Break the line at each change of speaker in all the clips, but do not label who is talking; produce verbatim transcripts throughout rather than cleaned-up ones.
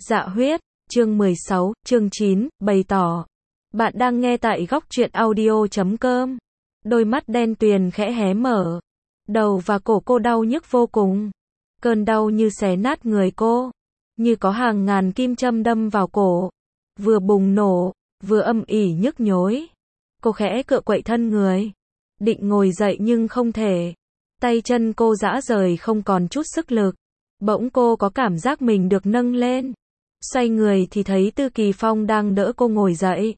Dạ huyết, chương mười sáu, chương chín, bày tỏ. Bạn đang nghe tại góc truyện audio chấm com. Đôi mắt đen tuyền khẽ hé mở. Đầu và cổ cô đau nhức vô cùng. Cơn đau như xé nát người cô. Như có hàng ngàn kim châm đâm vào cổ. Vừa bùng nổ, vừa âm ỉ nhức nhối. Cô khẽ cựa quậy thân người. Định ngồi dậy nhưng không thể. Tay chân cô rã rời không còn chút sức lực. Bỗng cô có cảm giác mình được nâng lên. Xoay người thì thấy Tư Kỳ Phong đang đỡ cô ngồi dậy.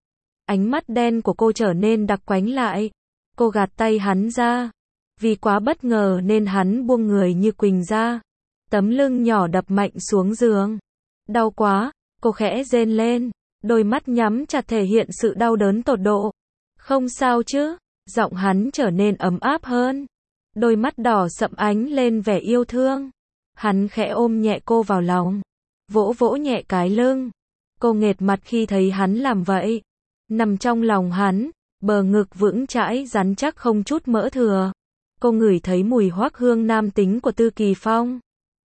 Ánh mắt đen của cô trở nên đặc quánh lại. Cô gạt tay hắn ra. Vì quá bất ngờ nên hắn buông người như quỳnh ra. Tấm lưng nhỏ đập mạnh xuống giường. Đau quá, cô khẽ rên lên. Đôi mắt nhắm chặt thể hiện sự đau đớn tột độ. Không sao chứ? Giọng hắn trở nên ấm áp hơn. Đôi mắt đỏ sậm ánh lên vẻ yêu thương. Hắn khẽ ôm nhẹ cô vào lòng. Vỗ vỗ nhẹ cái lưng. Cô nghệt mặt khi thấy hắn làm vậy. Nằm trong lòng hắn, bờ ngực vững chãi rắn chắc không chút mỡ thừa. Cô ngửi thấy mùi hoắc hương nam tính của Tư Kỳ Phong.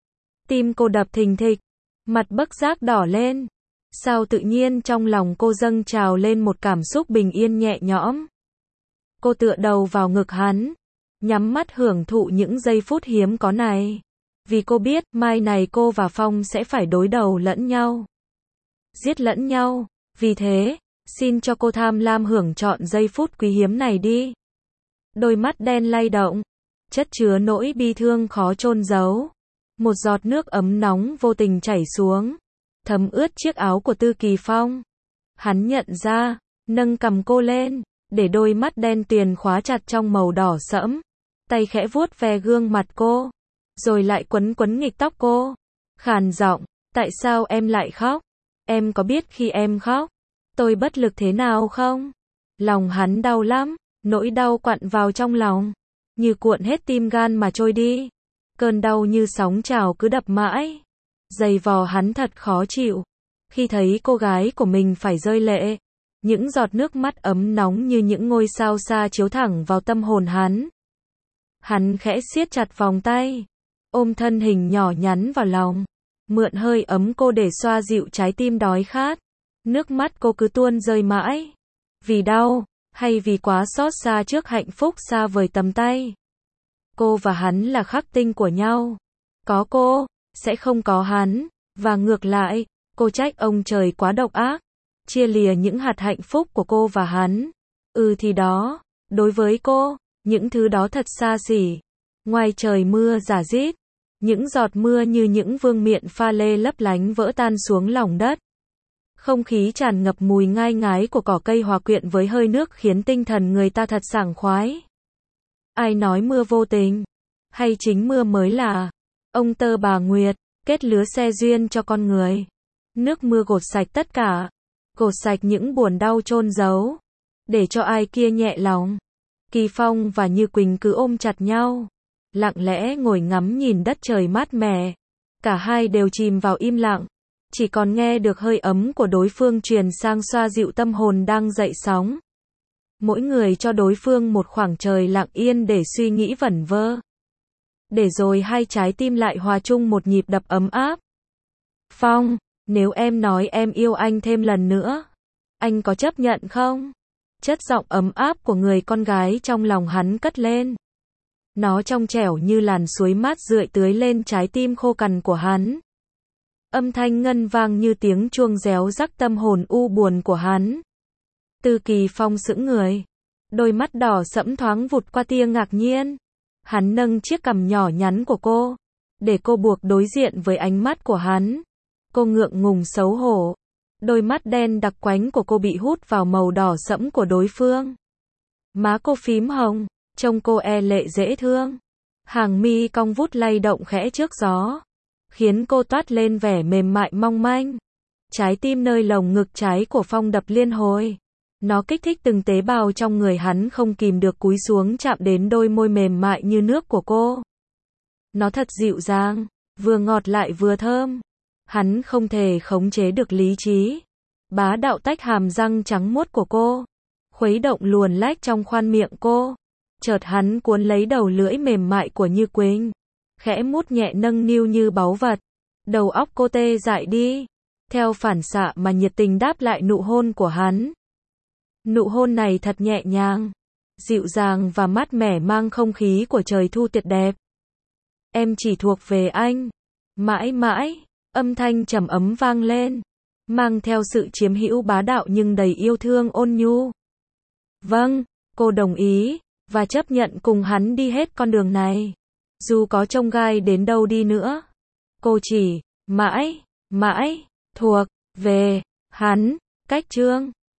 Tim cô đập thình thịch, mặt bất giác đỏ lên. Sao tự nhiên trong lòng cô dâng trào lên một cảm xúc bình yên nhẹ nhõm. Cô tựa đầu vào ngực hắn, nhắm mắt hưởng thụ những giây phút hiếm có này. Vì cô biết, mai này cô và Phong sẽ phải đối đầu lẫn nhau. Giết lẫn nhau. Vì thế, xin cho cô tham lam hưởng trọn giây phút quý hiếm này đi. Đôi mắt đen lay động, chất chứa nỗi bi thương khó chôn giấu. Một giọt nước ấm nóng vô tình chảy xuống, thấm ướt chiếc áo của Tư Kỳ Phong. Hắn nhận ra, nâng cằm cô lên, để đôi mắt đen tuyền khóa chặt trong màu đỏ sẫm. Tay khẽ vuốt ve gương mặt cô. Rồi lại quấn quấn nghịch tóc cô. Khàn giọng, tại sao em lại khóc? Em có biết khi em khóc, tôi bất lực thế nào không? Lòng hắn đau lắm, nỗi đau quặn vào trong lòng, như cuộn hết tim gan mà trôi đi. Cơn đau như sóng trào cứ đập mãi. Giày vò hắn thật khó chịu. Khi thấy cô gái của mình phải rơi lệ, những giọt nước mắt ấm nóng như những ngôi sao xa chiếu thẳng vào tâm hồn hắn. Hắn khẽ siết chặt vòng tay, ôm thân hình nhỏ nhắn vào lòng, mượn hơi ấm cô để xoa dịu trái tim đói khát. Nước mắt cô cứ tuôn rơi mãi. Vì đau, hay vì quá xót xa trước hạnh phúc xa vời tầm tay. Cô và hắn là khắc tinh của nhau. Có cô, sẽ không có hắn. Và ngược lại, cô trách ông trời quá độc ác, chia lìa những hạt hạnh phúc của cô và hắn. Ừ thì đó, đối với cô, những thứ đó thật xa xỉ. Ngoài trời mưa rả rít, những giọt mưa như những vương miện pha lê lấp lánh vỡ tan xuống lòng đất. Không khí tràn ngập mùi ngai ngái của cỏ cây hòa quyện với hơi nước khiến tinh thần người ta thật sảng khoái. Ai nói mưa vô tình? Hay chính mưa mới là ông tơ bà Nguyệt, kết lứa xe duyên cho con người. Nước mưa gột sạch tất cả, gột sạch những buồn đau chôn giấu, để cho ai kia nhẹ lòng. Kỳ Phong và Như Quỳnh cứ ôm chặt nhau, lặng lẽ ngồi ngắm nhìn đất trời mát mẻ. Cả hai đều chìm vào im lặng, chỉ còn nghe được hơi ấm của đối phương truyền sang xoa dịu tâm hồn đang dậy sóng. Mỗi người cho đối phương một khoảng trời lặng yên để suy nghĩ vẩn vơ. Để rồi hai trái tim lại hòa chung một nhịp đập ấm áp. Phong, nếu em nói em yêu anh thêm lần nữa, anh có chấp nhận không? Chất giọng ấm áp của người con gái trong lòng hắn cất lên. Nó trong trẻo như làn suối mát rượi tưới lên trái tim khô cằn của hắn. Âm thanh ngân vang như tiếng chuông réo rắc tâm hồn u buồn của hắn. Tư Kỳ Phong sững người. Đôi mắt đỏ sẫm thoáng vụt qua tia ngạc nhiên. Hắn nâng chiếc cằm nhỏ nhắn của cô, để cô buộc đối diện với ánh mắt của hắn. Cô ngượng ngùng xấu hổ. Đôi mắt đen đặc quánh của cô bị hút vào màu đỏ sẫm của đối phương. Má cô phím hồng, trông cô e lệ dễ thương. Hàng mi cong vút lay động khẽ trước gió, khiến cô toát lên vẻ mềm mại mong manh. Trái tim nơi lồng ngực trái của Phong đập liên hồi. Nó kích thích từng tế bào trong người hắn không kìm được cúi xuống chạm đến đôi môi mềm mại như nước của cô. Nó thật dịu dàng, vừa ngọt lại vừa thơm. Hắn không thể khống chế được lý trí. Bá đạo tách hàm răng trắng muốt của cô, khuấy động luồn lách trong khoang miệng cô. Chợt hắn cuốn lấy đầu lưỡi mềm mại của Như Quỳnh, khẽ mút nhẹ nâng niu như báu vật. Đầu óc cô tê dại đi. Theo phản xạ mà nhiệt tình đáp lại nụ hôn của hắn. Nụ hôn này thật nhẹ nhàng, dịu dàng và mát mẻ, mang không khí của trời thu tuyệt đẹp. Em chỉ thuộc về anh. Mãi mãi, âm thanh trầm ấm vang lên, mang theo sự chiếm hữu bá đạo nhưng đầy yêu thương ôn nhu. Vâng, cô đồng ý, và chấp nhận cùng hắn đi hết con đường này. Dù có chông gai đến đâu đi nữa, cô chỉ, mãi, mãi, thuộc về hắn. Cách chương